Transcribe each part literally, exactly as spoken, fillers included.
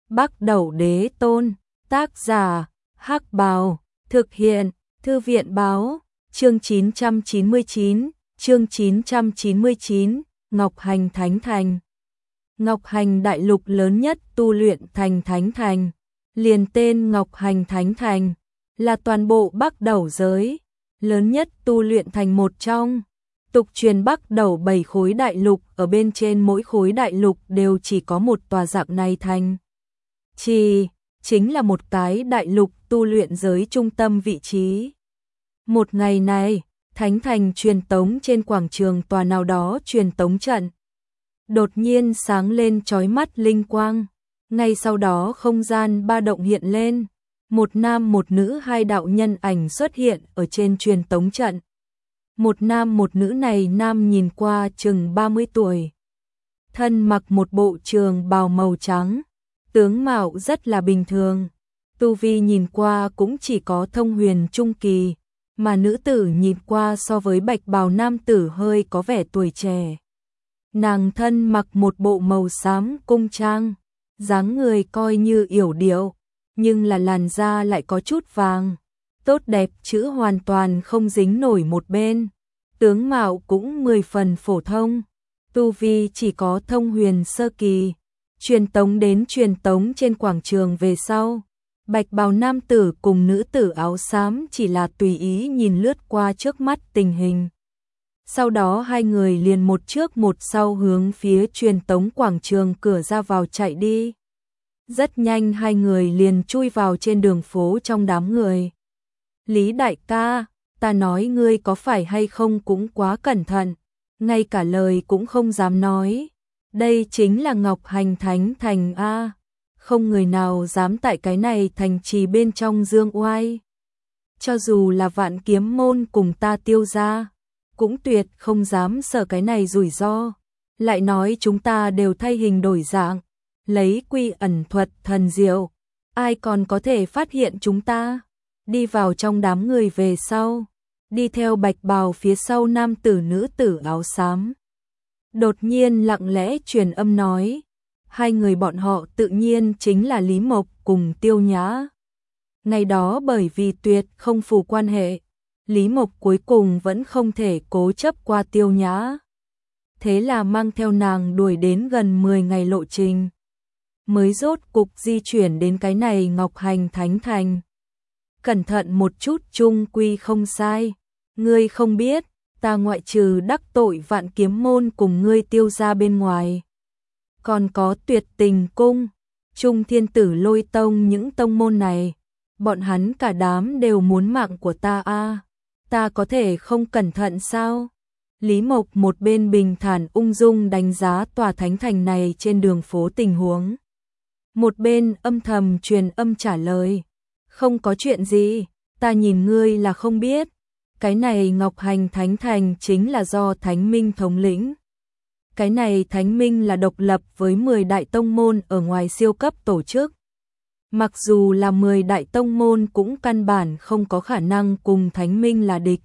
Bắc Đẩu Đế Tôn, tác giả, Hắc Bào, thực hiện, Thư viện Báo, chương chín trăm chín mươi chín, chương chín trăm chín mươi chín, Ngọc Hành Thánh Thành. Ngọc Hành đại lục lớn nhất tu luyện thành Thánh Thành, liền tên Ngọc Hành Thánh Thành, là toàn bộ Bắc Đẩu giới, lớn nhất tu luyện thành một trong. Tục truyền Bắc Đẩu bảy khối đại lục, ở bên trên mỗi khối đại lục đều chỉ có một tòa dạng này thành. Chỉ, chính là một cái đại lục tu luyện giới trung tâm vị trí. Một ngày này, Thánh Thành truyền tống trên quảng trường tòa nào đó truyền tống trận. Đột nhiên sáng lên chói mắt linh quang, ngay sau đó không gian ba động hiện lên, một nam một nữ hai đạo nhân ảnh xuất hiện ở trên truyền tống trận. Một nam một nữ này, nam nhìn qua chừng ba mươi tuổi, thân mặc một bộ trường bào màu trắng, tướng mạo rất là bình thường, tu vi nhìn qua cũng chỉ có thông huyền trung kỳ, mà nữ tử nhìn qua so với bạch bào nam tử hơi có vẻ tuổi trẻ. Nàng thân mặc một bộ màu xám cung trang, dáng người coi như yểu điệu, nhưng là làn da lại có chút vàng, tốt đẹp chữ hoàn toàn không dính nổi một bên, tướng mạo cũng mười phần phổ thông, tu vi chỉ có thông huyền sơ kỳ. Truyền tống đến truyền tống trên quảng trường về sau, bạch bào nam tử cùng nữ tử áo xám chỉ là tùy ý nhìn lướt qua trước mắt tình hình. Sau đó hai người liền một trước một sau hướng phía truyền tống quảng trường cửa ra vào chạy đi. Rất nhanh hai người liền chui vào trên đường phố trong đám người. Lý đại ca, ta nói ngươi có phải hay không cũng quá cẩn thận, ngay cả lời cũng không dám nói. Đây chính là Ngọc Hành Thánh Thành a, không người nào dám tại cái này thành trì bên trong dương oai. Cho dù là Vạn Kiếm môn cùng ta Tiêu gia, cũng tuyệt không dám sợ cái này rủi ro. Lại nói chúng ta đều thay hình đổi dạng, lấy quy ẩn thuật thần diệu, ai còn có thể phát hiện chúng ta. Đi vào trong đám người về sau, đi theo bạch bào phía sau nam tử nữ tử áo xám. Đột nhiên lặng lẽ truyền âm nói, hai người bọn họ tự nhiên chính là Lý Mộc cùng Tiêu Nhã. Ngày đó bởi vì tuyệt không phù quan hệ, Lý Mộc cuối cùng vẫn không thể cố chấp qua Tiêu Nhã. Thế là mang theo nàng đuổi đến gần mười ngày lộ trình, mới rốt cục di chuyển đến cái này Ngọc Hành Thánh Thành. Cẩn thận một chút chung quy không sai, ngươi không biết, ta ngoại trừ đắc tội Vạn Kiếm môn cùng ngươi Tiêu gia bên ngoài, còn có Tuyệt Tình cung, Trung Thiên Tử Lôi tông, những tông môn này, bọn hắn cả đám đều muốn mạng của ta a, ta có thể không cẩn thận sao? Lý Mộc một bên bình thản ung dung đánh giá tòa thánh thành này trên đường phố tình huống, một bên âm thầm truyền âm trả lời, không có chuyện gì, ta nhìn ngươi là không biết. Cái này Ngọc Hành Thánh Thành chính là do Thánh Minh thống lĩnh. Cái này Thánh Minh là độc lập với mười đại tông môn ở ngoài siêu cấp tổ chức. Mặc dù là mười đại tông môn cũng căn bản không có khả năng cùng Thánh Minh là địch.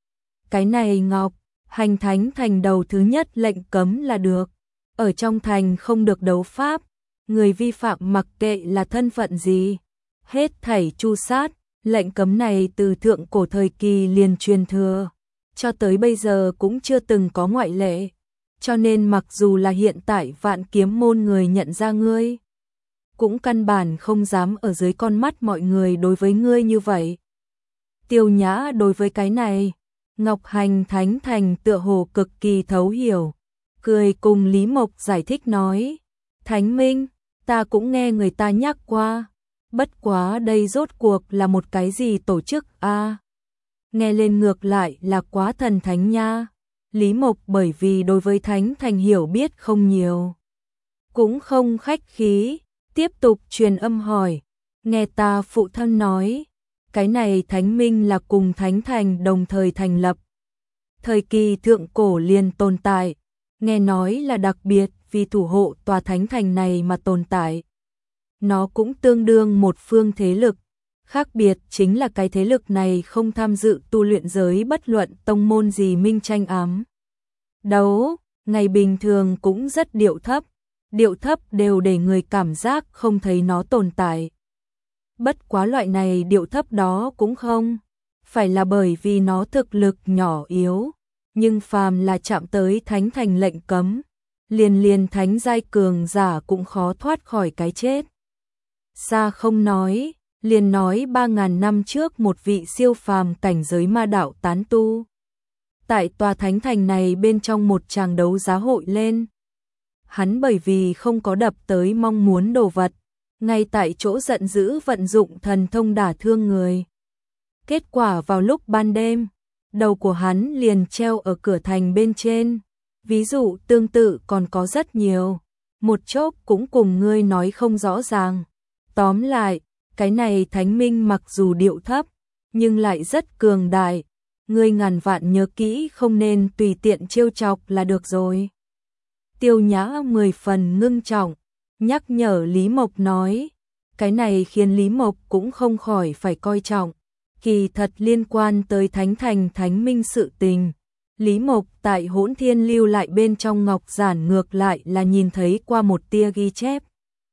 Cái này Ngọc Hành Thánh Thành đầu thứ nhất lệnh cấm là được. Ở trong thành không được đấu pháp, người vi phạm mặc kệ là thân phận gì, hết thảy tru sát. Lệnh cấm này từ thượng cổ thời kỳ liền truyền thừa, cho tới bây giờ cũng chưa từng có ngoại lệ. Cho nên mặc dù là hiện tại Vạn Kiếm môn người nhận ra ngươi, cũng căn bản không dám ở dưới con mắt mọi người đối với ngươi như vậy. Tiêu Nhã đối với cái này, Ngọc Hành Thánh Thành tựa hồ cực kỳ thấu hiểu, cười cùng Lý Mộc giải thích nói, Thánh Minh, ta cũng nghe người ta nhắc qua. Bất quá đây rốt cuộc là một cái gì tổ chức a? À, nghe lên ngược lại là quá thần thánh nha. Lý Mộc bởi vì đối với Thánh Thành hiểu biết không nhiều, cũng không khách khí, tiếp tục truyền âm hỏi, nghe ta phụ thân nói, cái này Thánh Minh là cùng Thánh Thành đồng thời thành lập. Thời kỳ thượng cổ liền tồn tại, nghe nói là đặc biệt vì thủ hộ tòa Thánh Thành này mà tồn tại. Nó cũng tương đương một phương thế lực, khác biệt chính là cái thế lực này không tham dự tu luyện giới bất luận tông môn gì minh tranh ám đấu, ngày bình thường cũng rất điệu thấp, điệu thấp đều để người cảm giác không thấy nó tồn tại. Bất quá loại này điệu thấp đó cũng không phải là bởi vì nó thực lực nhỏ yếu, nhưng phàm là chạm tới thánh thành lệnh cấm, liền liền thánh giai cường giả cũng khó thoát khỏi cái chết. Xa không nói, liền nói ba ngàn năm trước một vị siêu phàm cảnh giới ma đạo tán tu. Tại tòa thánh thành này bên trong một tràng đấu giá hội lên. Hắn bởi vì không có đập tới mong muốn đồ vật, ngay tại chỗ giận dữ vận dụng thần thông đả thương người. Kết quả vào lúc ban đêm, đầu của hắn liền treo ở cửa thành bên trên. Ví dụ tương tự còn có rất nhiều, một chốc cũng cùng ngươi nói không rõ ràng. Tóm lại, cái này thánh minh mặc dù điệu thấp, nhưng lại rất cường đại. Ngươi ngàn vạn nhớ kỹ không nên tùy tiện trêu chọc là được rồi. Tiêu Nhã mười phần ngưng trọng, nhắc nhở Lý Mộc nói. Cái này khiến Lý Mộc cũng không khỏi phải coi trọng. Kỳ thật liên quan tới thánh thành thánh minh sự tình. Lý Mộc tại Hỗn Thiên lưu lại bên trong ngọc giản ngược lại là nhìn thấy qua một tia ghi chép.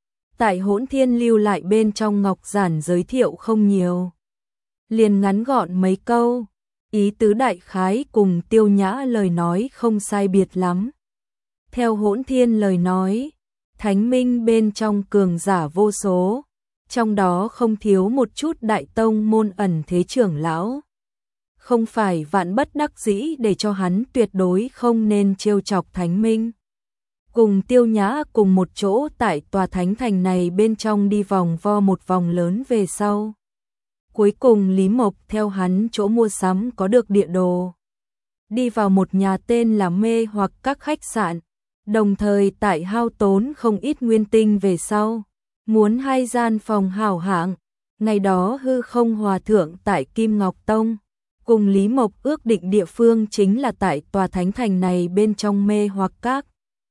Tại Hỗn Thiên lưu lại bên trong ngọc giản giới thiệu không nhiều. Liền ngắn gọn mấy câu, ý tứ đại khái cùng Tiêu Nhã lời nói không sai biệt lắm. Theo Hỗn Thiên lời nói, thánh minh bên trong cường giả vô số, trong đó không thiếu một chút đại tông môn ẩn thế trưởng lão. Không phải vạn bất đắc dĩ để cho hắn tuyệt đối không nên trêu chọc thánh minh. Cùng Tiêu Nhã cùng một chỗ tại tòa thánh thành này bên trong đi vòng vo một vòng lớn về sau. Cuối cùng Lý Mộc theo hắn chỗ mua sắm có được địa đồ. Đi vào một nhà tên là Mê hoặc các khách sạn, đồng thời tại hao tốn không ít nguyên tinh về sau. Muốn hai gian phòng hảo hạng, ngày đó hư không hòa thượng tại Kim Ngọc Tông. Cùng Lý Mộc ước định địa phương chính là tại tòa thánh thành này bên trong Mê hoặc các.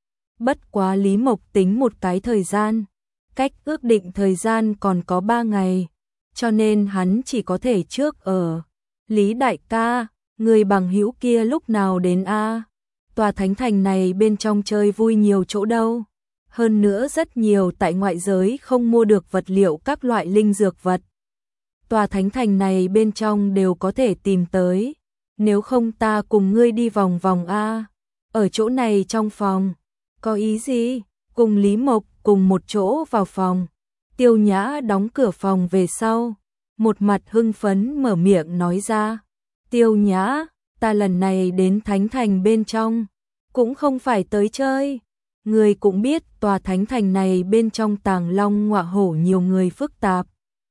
Bất quá Lý Mộc tính một cái thời gian, cách ước định thời gian còn có ba ngày, cho nên hắn chỉ có thể trước ở. Lý đại ca, người bằng hữu kia lúc nào đến a? Tòa thánh thành này bên trong chơi vui nhiều chỗ đâu. Hơn nữa rất nhiều tại ngoại giới không mua được vật liệu các loại linh dược vật. Tòa thánh thành này bên trong đều có thể tìm tới. Nếu không ta cùng ngươi đi vòng vòng a. Ở chỗ này trong phòng. Có ý gì? Cùng Lý Mộc cùng một chỗ vào phòng. Tiêu Nhã đóng cửa phòng về sau. Một mặt hưng phấn mở miệng nói ra. Tiêu Nhã, ta lần này đến thánh thành bên trong. Cũng không phải tới chơi. Người cũng biết tòa thánh thành này bên trong tàng long ngọa hổ nhiều người phức tạp.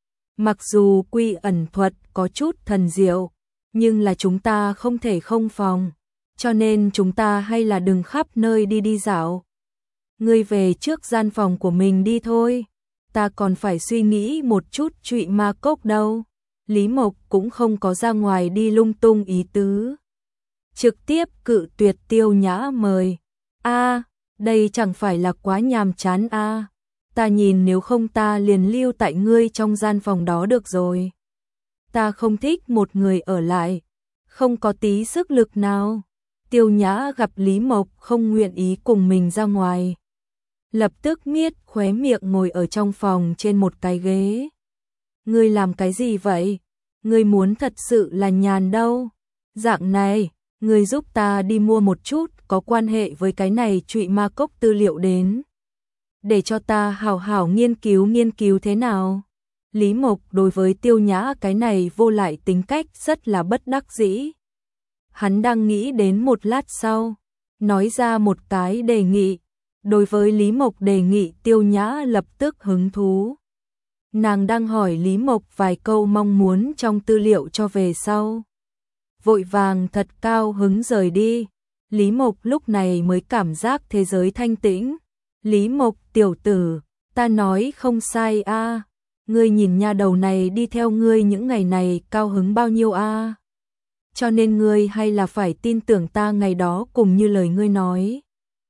Mặc dù quy ẩn thuật có chút thần diệu, nhưng là chúng ta không thể không phòng, cho nên chúng ta hay là đừng khắp nơi đi đi dạo. Ngươi về trước gian phòng của mình đi thôi, ta còn phải suy nghĩ một chút trụy ma cốc đâu. Lý Mộc cũng không có ra ngoài đi lung tung ý tứ. Trực tiếp cự tuyệt Tiêu Nhã mời. A, đây chẳng phải là quá nhàm chán a. Ta nhìn nếu không ta liền lưu tại ngươi trong gian phòng đó được rồi. Ta không thích một người ở lại, không có tí sức lực nào. Tiêu Nhã gặp Lý Mộc không nguyện ý cùng mình ra ngoài. Lập tức miết khóe miệng ngồi ở trong phòng trên một cái ghế. Ngươi làm cái gì vậy? Ngươi muốn thật sự là nhàn đâu. Dạng này, ngươi giúp ta đi mua một chút có quan hệ với cái này trụy ma cốc tư liệu đến. Để cho ta hảo hảo nghiên cứu nghiên cứu thế nào. Lý Mộc đối với Tiêu Nhã cái này vô lại tính cách rất là bất đắc dĩ. Hắn đang nghĩ đến một lát sau, nói ra một cái đề nghị. Đối với Lý Mộc đề nghị Tiêu Nhã lập tức hứng thú. Nàng đang hỏi Lý Mộc vài câu mong muốn trong tư liệu cho về sau. Vội vàng thật cao hứng rời đi. Lý Mộc lúc này mới cảm giác thế giới thanh tĩnh. Lý Mộc tiểu tử, ta nói không sai a. À. Ngươi nhìn nha đầu này đi theo ngươi những ngày này cao hứng bao nhiêu a. À. Cho nên ngươi hay là phải tin tưởng ta ngày đó cùng như lời ngươi nói.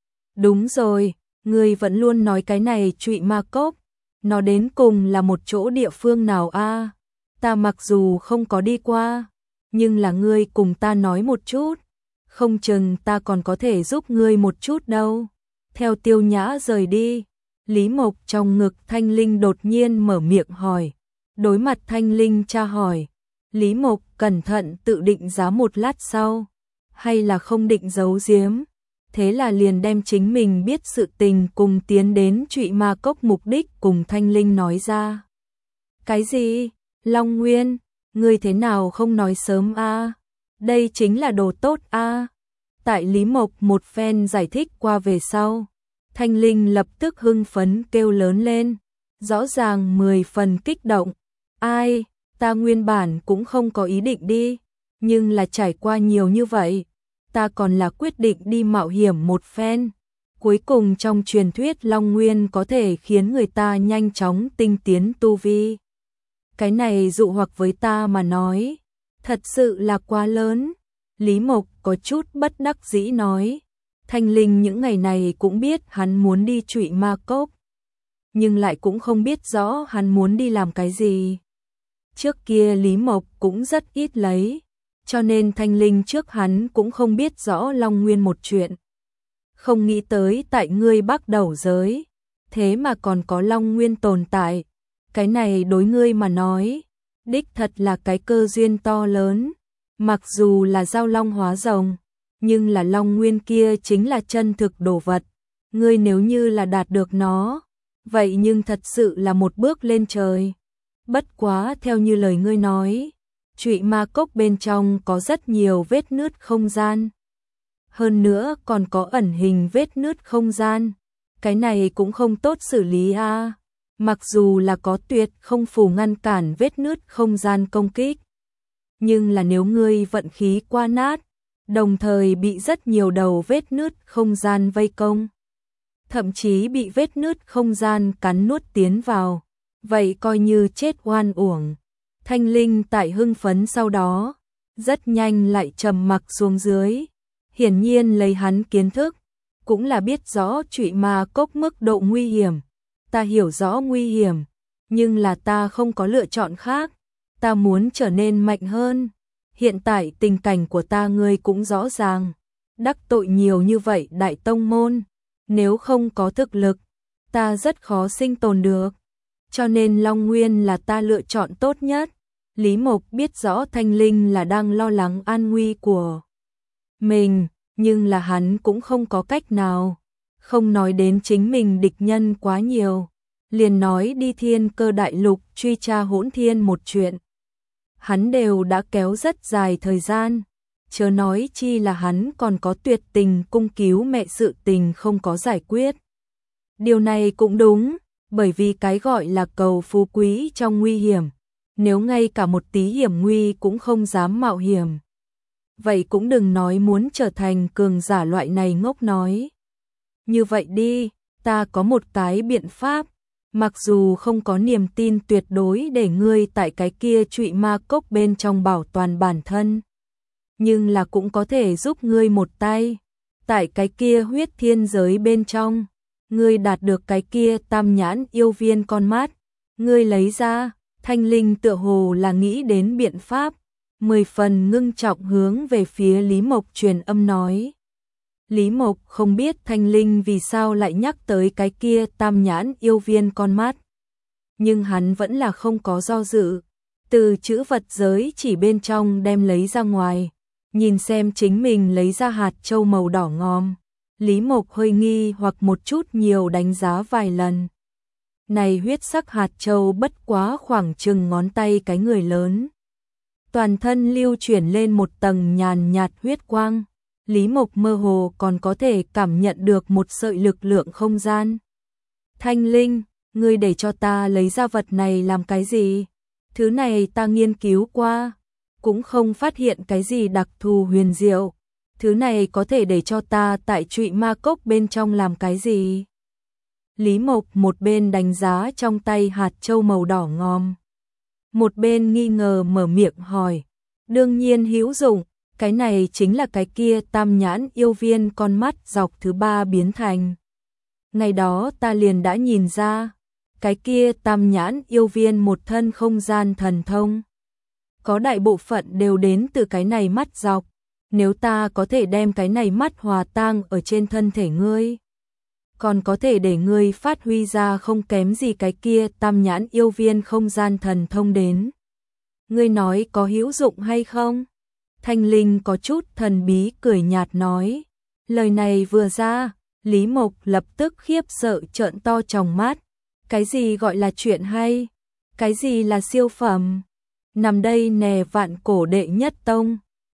Đúng rồi, ngươi vẫn luôn nói cái này trụy ma cốc. Nó đến cùng là một chỗ địa phương nào a? À? Ta mặc dù không có đi qua, nhưng là ngươi cùng ta nói một chút. Không chừng ta còn có thể giúp ngươi một chút đâu. theo Tiêu Nhã rời đi. Lý Mộc trong ngực Thanh Linh đột nhiên mở miệng hỏi. Đối mặt Thanh Linh tra hỏi, Lý Mộc cẩn thận tự định giá một lát sau, hay là không định giấu giếm. Thế là liền đem chính mình biết sự tình cùng tiến đến Trụy Ma Cốc mục đích cùng Thanh Linh nói ra. Cái gì? Long Nguyên, ngươi thế nào không nói sớm a? Đây chính là đồ tốt a. Tại Lý Mộc một phen giải thích qua về sau, Thanh Linh lập tức hưng phấn kêu lớn lên, rõ ràng mười phần kích động. Ai, ta nguyên bản cũng không có ý định đi, nhưng là trải qua nhiều như vậy, ta còn là quyết định đi mạo hiểm một phen. Cuối cùng trong truyền thuyết Long Nguyên có thể khiến người ta nhanh chóng tinh tiến tu vi. Cái này dụ hoặc với ta mà nói, thật sự là quá lớn. Lý Mộc có chút bất đắc dĩ nói. Thanh Linh những ngày này cũng biết hắn muốn đi Trụy Ma Cốc, nhưng lại cũng không biết rõ hắn muốn đi làm cái gì. Trước kia Lý Mộc cũng rất ít lấy, cho nên Thanh Linh trước hắn cũng không biết rõ Long Nguyên một chuyện. Không nghĩ tới tại ngươi Bắc Đầu giới, thế mà còn có Long Nguyên tồn tại. Cái này đối ngươi mà nói, đích thật là cái cơ duyên to lớn. Mặc dù là giao long hóa rồng, nhưng là Long Nguyên kia chính là chân thực đồ vật. Ngươi nếu như là đạt được nó, vậy nhưng thật sự là một bước lên trời. Bất quá theo như lời ngươi nói, Trụy Ma Cốc bên trong có rất nhiều vết nứt không gian. Hơn nữa còn có ẩn hình vết nứt không gian. Cái này cũng không tốt xử lý a. À. Mặc dù là có tuyệt không phù ngăn cản vết nứt không gian công kích, nhưng là nếu ngươi vận khí qua nát, đồng thời bị rất nhiều đầu vết nứt không gian vây công, thậm chí bị vết nứt không gian cắn nuốt tiến vào, vậy coi như chết oan uổng. Thanh Linh tại hưng phấn sau đó, rất nhanh lại trầm mặc xuống dưới. Hiển nhiên lấy hắn kiến thức, cũng là biết rõ Trụy Ma Cốc mức độ nguy hiểm. Ta hiểu rõ nguy hiểm, nhưng là ta không có lựa chọn khác. Ta muốn trở nên mạnh hơn. Hiện tại tình cảnh của ta ngươi cũng rõ ràng. Đắc tội nhiều như vậy đại tông môn, nếu không có thực lực, ta rất khó sinh tồn được. Cho nên Long Nguyên là ta lựa chọn tốt nhất. Lý Mộc biết rõ Thanh Linh là đang lo lắng an nguy của mình, nhưng là hắn cũng không có cách nào. Không nói đến chính mình địch nhân quá nhiều, liền nói đi Thiên Cơ Đại Lục truy tra Hỗn Thiên một chuyện. Hắn đều đã kéo rất dài thời gian, chớ nói chi là hắn còn có tuyệt tình cung cứu mẹ sự tình không có giải quyết. Điều này cũng đúng, bởi vì cái gọi là cầu phú quý trong nguy hiểm, nếu ngay cả một tí hiểm nguy cũng không dám mạo hiểm, vậy cũng đừng nói muốn trở thành cường giả loại này ngốc nói. Như vậy đi, ta có một cái biện pháp, mặc dù không có niềm tin tuyệt đối để ngươi tại cái kia Trụy Ma Cốc bên trong bảo toàn bản thân, nhưng là cũng có thể giúp ngươi một tay. Tại cái kia huyết thiên giới bên trong, ngươi đạt được cái kia tam nhãn yêu viên con mắt, ngươi lấy ra. Thanh Linh tựa hồ là nghĩ đến biện pháp, mười phần ngưng trọng hướng về phía Lý Mộc truyền âm nói. Lý Mộc không biết Thanh Linh vì sao lại nhắc tới cái kia tam nhãn yêu viên con mắt, nhưng hắn vẫn là không có do dự, từ chữ vật giới chỉ bên trong đem lấy ra ngoài, nhìn xem chính mình lấy ra hạt châu màu đỏ ngòm. Lý Mộc hơi nghi hoặc một chút nhiều đánh giá vài lần. Này huyết sắc hạt châu bất quá khoảng chừng ngón tay cái người lớn. Toàn thân lưu chuyển lên một tầng nhàn nhạt huyết quang. Lý Mộc mơ hồ còn có thể cảm nhận được một sợi lực lượng không gian. Thanh Linh, ngươi để cho ta lấy ra vật này làm cái gì? Thứ này ta nghiên cứu qua, cũng không phát hiện cái gì đặc thù huyền diệu. Thứ này có thể để cho ta tại Trụy Ma Cốc bên trong làm cái gì? Lý Mộc một bên đánh giá trong tay hạt châu màu đỏ ngòm, một bên nghi ngờ mở miệng hỏi. Đương nhiên hữu dụng, cái này chính là cái kia tam nhãn yêu viên con mắt dọc thứ ba biến thành. Ngày đó ta liền đã nhìn ra, cái kia tam nhãn yêu viên một thân không gian thần thông, có đại bộ phận đều đến từ cái này mắt dọc. Nếu ta có thể đem cái này mắt hòa tang ở trên thân thể ngươi, còn có thể để ngươi phát huy ra không kém gì cái kia tam nhãn yêu viên không gian thần thông đến. Ngươi nói có hữu dụng hay không? Thanh Linh có chút thần bí cười nhạt nói. Lời này vừa ra, Lý Mộc lập tức khiếp sợ trợn to tròng mắt. Cái gì gọi là chuyện hay? Cái gì là siêu phẩm? Nằm đây nè vạn cổ đệ nhất tông.